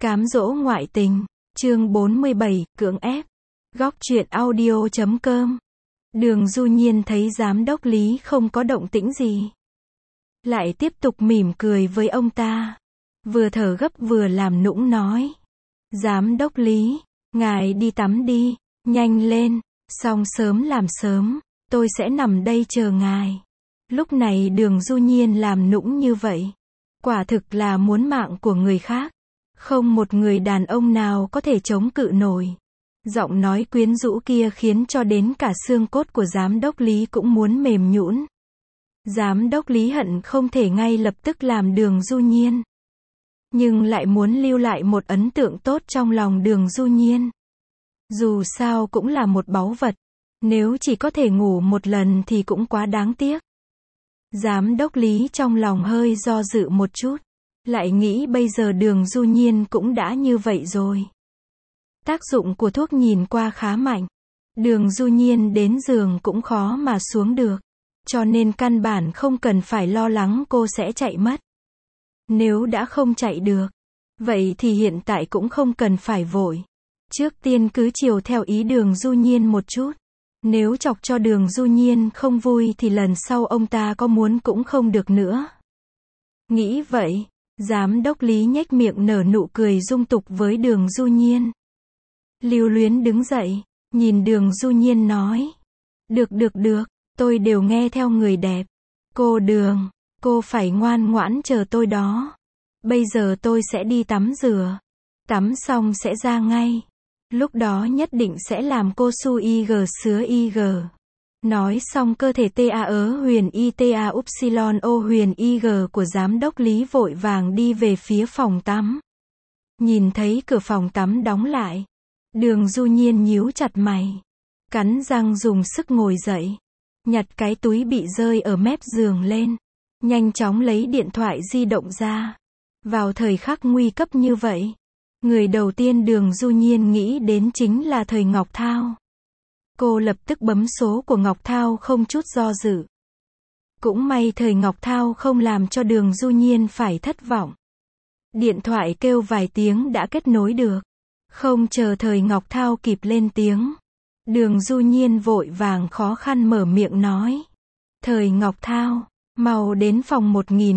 Cám dỗ ngoại tình, chương 47, cưỡng ép. Góc truyện audio.com. Đường Du Nhiên thấy giám đốc Lý không có động tĩnh gì, lại tiếp tục mỉm cười với ông ta. Vừa thở gấp vừa làm nũng nói. Giám đốc Lý, ngài đi tắm đi, nhanh lên, xong sớm làm sớm, tôi sẽ nằm đây chờ ngài. Lúc này Đường Du Nhiên làm nũng như vậy, quả thực là muốn mạng của người khác. Không một người đàn ông nào có thể chống cự nổi. Giọng nói quyến rũ kia khiến cho đến cả xương cốt của giám đốc Lý cũng muốn mềm nhũn. Giám đốc Lý hận không thể ngay lập tức làm Đường Du Nhiên, nhưng lại muốn lưu lại một ấn tượng tốt trong lòng Đường Du Nhiên. Dù sao cũng là một báu vật, nếu chỉ có thể ngủ một lần thì cũng quá đáng tiếc. Giám đốc Lý trong lòng hơi do dự một chút, lại nghĩ bây giờ Đường Du Nhiên cũng đã như vậy rồi. Tác dụng của thuốc nhìn qua khá mạnh, Đường Du Nhiên đến giường cũng khó mà xuống được, cho nên căn bản không cần phải lo lắng cô sẽ chạy mất. Nếu đã không chạy được, vậy thì hiện tại cũng không cần phải vội. Trước tiên cứ chiều theo ý Đường Du Nhiên một chút. Nếu chọc cho Đường Du Nhiên không vui thì lần sau ông ta có muốn cũng không được nữa. Nghĩ vậy, giám đốc Lý nhếch miệng nở nụ cười dung tục với Đường Du Nhiên. Lưu Luyến đứng dậy, nhìn Đường Du Nhiên nói. Được, tôi đều nghe theo người đẹp. Cô Đường, cô phải ngoan ngoãn chờ tôi đó. Bây giờ tôi sẽ đi tắm rửa. Tắm xong sẽ ra ngay. Lúc đó nhất định sẽ làm cô su ig sứa ig. Nói xong cơ thể ta huyền ita upsilon o huyền ig của giám đốc Lý vội vàng đi về phía phòng tắm. Nhìn thấy cửa phòng tắm đóng lại, Đường Du Nhiên nhíu chặt mày, cắn răng dùng sức ngồi dậy, nhặt cái túi bị rơi ở mép giường lên, nhanh chóng lấy điện thoại di động ra. Vào thời khắc nguy cấp như vậy, người đầu tiên Đường Du Nhiên nghĩ đến chính là Thời Ngọc Thao. Cô lập tức bấm số của Ngọc Thao không chút do dự. Cũng may Thời Ngọc Thao không làm cho Đường Du Nhiên phải thất vọng. Điện thoại kêu vài tiếng đã kết nối được. Không chờ Thời Ngọc Thao kịp lên tiếng, Đường Du Nhiên vội vàng khó khăn mở miệng nói. Thời Ngọc Thao, mau đến phòng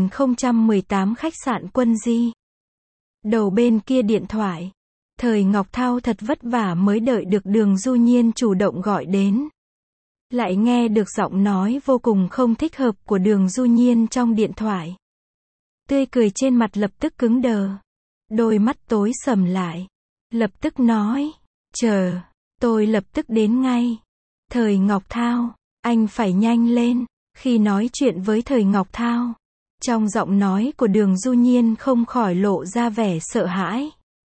1018 khách sạn Quân Di. Đầu bên kia điện thoại, Thời Ngọc Thao thật vất vả mới đợi được Đường Du Nhiên chủ động gọi đến. Lại nghe được giọng nói vô cùng không thích hợp của Đường Du Nhiên trong điện thoại. Tươi cười trên mặt lập tức cứng đờ. Đôi mắt tối sầm lại. Lập tức nói, chờ, tôi lập tức đến ngay. Thời Ngọc Thao, anh phải nhanh lên. Khi nói chuyện với Thời Ngọc Thao, trong giọng nói của Đường Du Nhiên không khỏi lộ ra vẻ sợ hãi.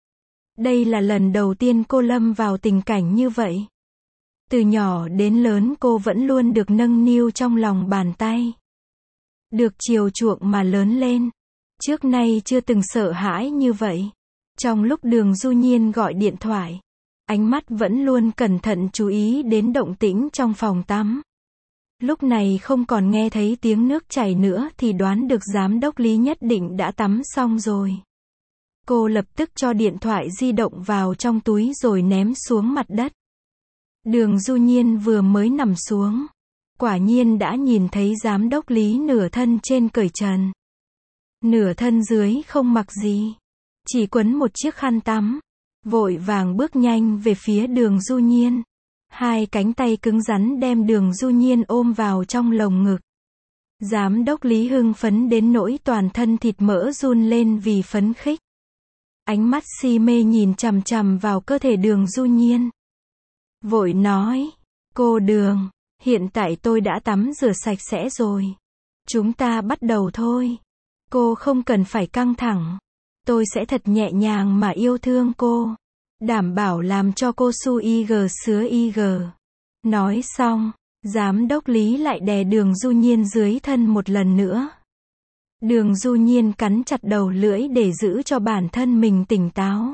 Đây là lần đầu tiên cô lâm vào tình cảnh như vậy. Từ nhỏ đến lớn cô vẫn luôn được nâng niu trong lòng bàn tay, được chiều chuộng mà lớn lên. Trước nay chưa từng sợ hãi như vậy. Trong lúc Đường Du Nhiên gọi điện thoại, ánh mắt vẫn luôn cẩn thận chú ý đến động tĩnh trong phòng tắm. Lúc này không còn nghe thấy tiếng nước chảy nữa thì đoán được giám đốc Lý nhất định đã tắm xong rồi. Cô lập tức cho điện thoại di động vào trong túi rồi ném xuống mặt đất. Đường Du Nhiên vừa mới nằm xuống, quả nhiên đã nhìn thấy giám đốc Lý nửa thân trên cởi trần, nửa thân dưới không mặc gì, chỉ quấn một chiếc khăn tắm. Vội vàng bước nhanh về phía Đường Du Nhiên. Hai cánh tay cứng rắn đem Đường Du Nhiên ôm vào trong lồng ngực. Giám đốc Lý hưng phấn đến nỗi toàn thân thịt mỡ run lên vì phấn khích. Ánh mắt si mê nhìn chằm chằm vào cơ thể Đường Du Nhiên. Vội nói, cô Đường, hiện tại tôi đã tắm rửa sạch sẽ rồi. Chúng ta bắt đầu thôi. Cô không cần phải căng thẳng. Tôi sẽ thật nhẹ nhàng mà yêu thương cô. Đảm bảo làm cho cô su ig sứa ig. Nói xong, giám đốc Lý lại đè Đường Du Nhiên dưới thân một lần nữa. Đường Du Nhiên cắn chặt đầu lưỡi để giữ cho bản thân mình tỉnh táo.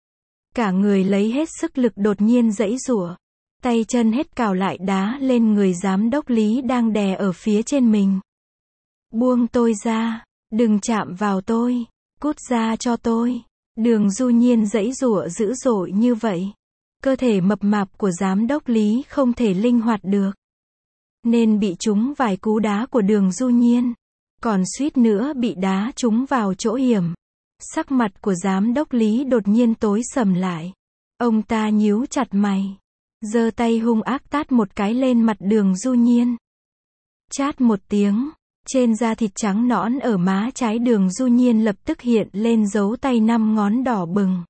Cả người lấy hết sức lực đột nhiên giãy giụa. Tay chân hết cào lại đá lên người giám đốc Lý đang đè ở phía trên mình. Buông tôi ra, đừng chạm vào tôi, cút ra cho tôi. Đường Du Nhiên giãy giụa dữ dội như vậy. Cơ thể mập mạp của giám đốc Lý không thể linh hoạt được. Nên bị trúng vài cú đá của Đường Du Nhiên. Còn suýt nữa bị đá trúng vào chỗ hiểm. Sắc mặt của giám đốc Lý đột nhiên tối sầm lại. Ông ta nhíu chặt mày. Giơ tay hung ác tát một cái lên mặt Đường Du Nhiên. Chát một tiếng. Trên da thịt trắng nõn ở má trái Đường Du Nhiên lập tức hiện lên dấu tay 5 ngón đỏ bừng.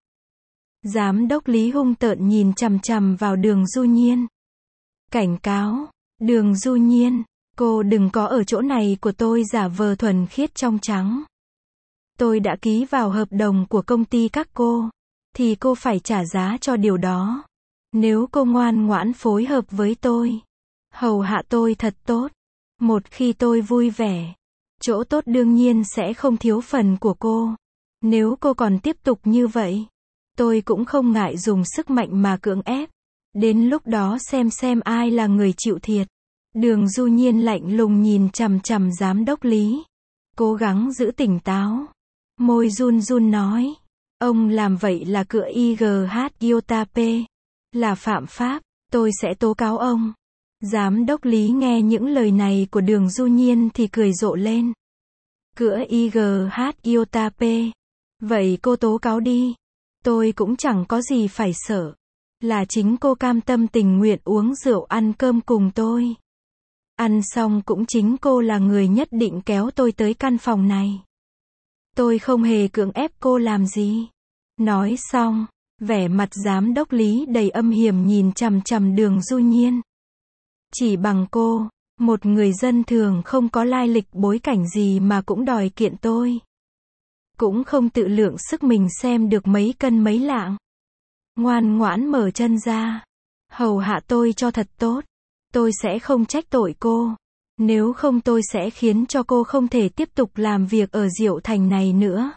Giám đốc Lý hung tợn nhìn chằm chằm vào Đường Du Nhiên. Cảnh cáo. Đường Du Nhiên, cô đừng có ở chỗ này của tôi giả vờ thuần khiết trong trắng. Tôi đã ký vào hợp đồng của công ty các cô. Thì cô phải trả giá cho điều đó. Nếu cô ngoan ngoãn phối hợp với tôi. Hầu hạ tôi thật tốt. Một khi tôi vui vẻ. Chỗ tốt đương nhiên sẽ không thiếu phần của cô. Nếu cô còn tiếp tục như vậy. Tôi cũng không ngại dùng sức mạnh mà cưỡng ép. Đến lúc đó xem ai là người chịu thiệt. Đường Du Nhiên lạnh lùng nhìn chằm chằm giám đốc Lý. Cố gắng giữ tỉnh táo. Môi run run nói. Ông làm vậy là cựa IGH IOTP. Là phạm pháp. Tôi sẽ tố cáo ông. Giám đốc Lý nghe những lời này của Đường Du Nhiên thì cười rộ lên. Cựa IGH IOTP. Vậy cô tố cáo đi. Tôi cũng chẳng có gì phải sợ. Là chính cô cam tâm tình nguyện uống rượu ăn cơm cùng tôi. Ăn xong cũng chính cô là người nhất định kéo tôi tới căn phòng này. Tôi không hề cưỡng ép cô làm gì. Nói xong, vẻ mặt giám đốc Lý đầy âm hiểm nhìn chằm chằm Đường Du Nhiên. Chỉ bằng cô, một người dân thường không có lai lịch bối cảnh gì mà cũng đòi kiện tôi. Cũng không tự lượng sức mình xem được mấy cân mấy lạng. Ngoan ngoãn mở chân ra. Hầu hạ tôi cho thật tốt. Tôi sẽ không trách tội cô. Nếu không tôi sẽ khiến cho cô không thể tiếp tục làm việc ở Diệu Thành này nữa.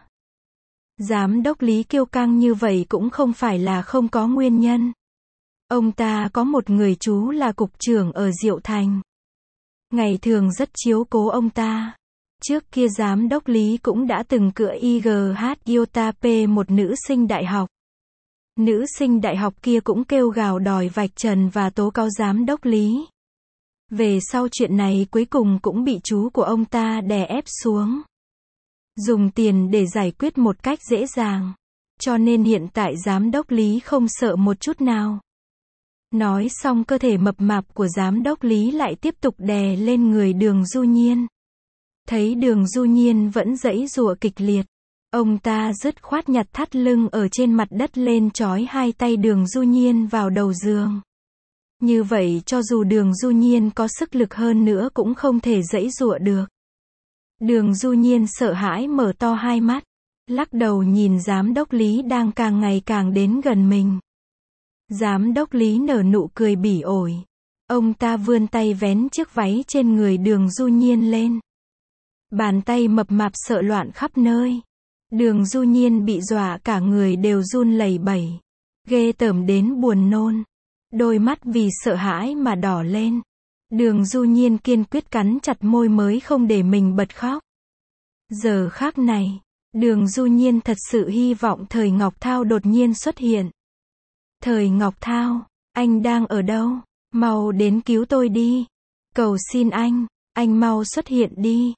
Giám đốc Lý kiêu căng như vậy cũng không phải là không có nguyên nhân. Ông ta có một người chú là cục trưởng ở Diệu Thành. Ngày thường rất chiếu cố ông ta. Trước kia giám đốc Lý cũng đã từng cựa IGH IOTP một nữ sinh đại học. Nữ sinh đại học kia cũng kêu gào đòi vạch trần và tố cáo giám đốc Lý. Về sau chuyện này cuối cùng cũng bị chú của ông ta đè ép xuống. Dùng tiền để giải quyết một cách dễ dàng. Cho nên hiện tại giám đốc Lý không sợ một chút nào. Nói xong cơ thể mập mạp của giám đốc Lý lại tiếp tục đè lên người Đường Du Nhiên. Thấy Đường Du Nhiên vẫn giãy giụa kịch liệt. Ông ta dứt khoát nhặt thắt lưng ở trên mặt đất lên trói hai tay Đường Du Nhiên vào đầu giường. Như vậy cho dù Đường Du Nhiên có sức lực hơn nữa cũng không thể giãy giụa được. Đường Du Nhiên sợ hãi mở to hai mắt. Lắc đầu nhìn giám đốc Lý đang càng ngày càng đến gần mình. Giám đốc Lý nở nụ cười bỉ ổi. Ông ta vươn tay vén chiếc váy trên người Đường Du Nhiên lên. Bàn tay mập mạp sợ loạn khắp nơi. Đường Du Nhiên bị dọa cả người đều run lẩy bẩy. Ghê tởm đến buồn nôn. Đôi mắt vì sợ hãi mà đỏ lên. Đường Du Nhiên kiên quyết cắn chặt môi mới không để mình bật khóc. Giờ khắc này, Đường Du Nhiên thật sự hy vọng Thời Ngọc Thao đột nhiên xuất hiện. Thời Ngọc Thao, anh đang ở đâu? Mau đến cứu tôi đi. Cầu xin anh mau xuất hiện đi.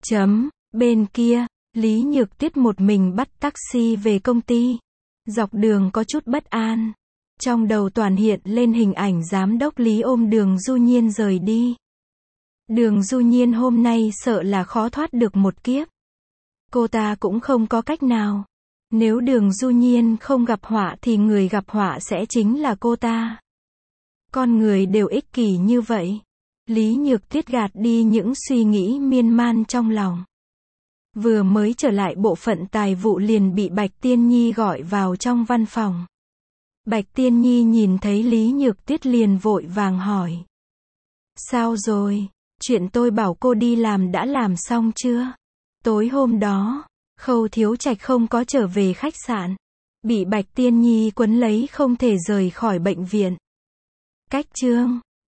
Bên kia, Lý Nhược Tuyết một mình bắt taxi về công ty. Dọc đường có chút bất an. Trong đầu toàn hiện lên hình ảnh giám đốc Lý ôm Đường Du Nhiên rời đi. Đường Du Nhiên hôm nay sợ là khó thoát được một kiếp. Cô ta cũng không có cách nào. Nếu Đường Du Nhiên không gặp họa thì người gặp họa sẽ chính là cô ta. Con người đều ích kỷ như vậy. Lý Nhược Tuyết gạt đi những suy nghĩ miên man trong lòng. Vừa mới trở lại bộ phận tài vụ liền bị Bạch Tiên Nhi gọi vào trong văn phòng. Bạch Tiên Nhi nhìn thấy Lý Nhược Tuyết liền vội vàng hỏi. Sao rồi? Chuyện tôi bảo cô đi làm đã làm xong chưa? Tối hôm đó, Khâu Thiếu Trạch không có trở về khách sạn. Bị Bạch Tiên Nhi quấn lấy không thể rời khỏi bệnh viện. Cách chương